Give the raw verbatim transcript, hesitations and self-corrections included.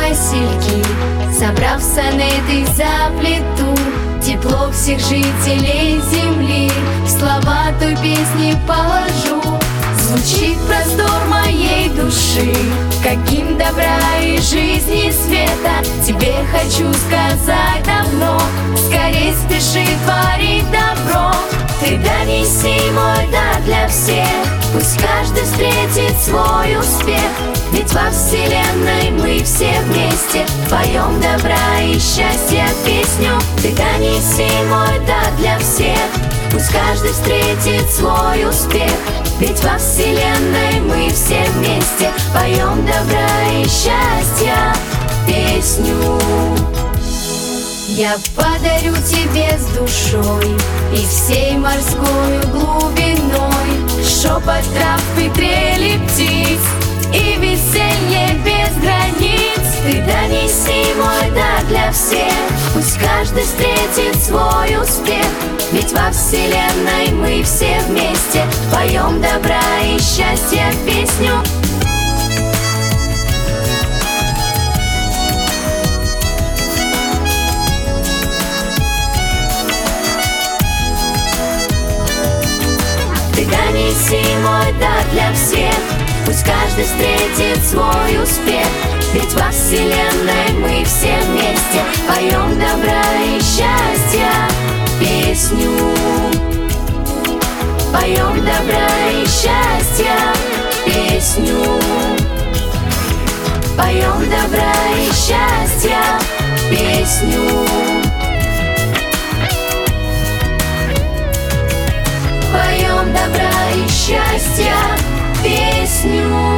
васильки, собрав сонеты за плиту, тепло всех жителей земли в слова той песни положу. Звучит простор моей души, каким добра и жизни света тебе хочу сказать давно. Скорей спеши творить добро, ты донеси мой дар для всех. Пусть каждый встретит свой успех, ведь во вселенной мы все вместе поем добра и счастья песню. Ты донеси мой дар для всех, пусть каждый встретит свой успех, ведь во вселенной мы все вместе поем добра и счастья песню. Я подарю тебе с душой и всей морской глубиной шепот трав и трели птиц и веселье без границ. Ты донеси мой дар для всех, пусть каждый встретит свой успех, ведь во вселенной мы все вместе поем добра и счастья песню. Ты донеси мой дар для всех, пусть каждый встретит свой успех, ведь во вселенной мы все вместе поем добра и счастья песню. Поем добра и счастья песню. Поем добра и счастья песню. Поем добра и счастья песню.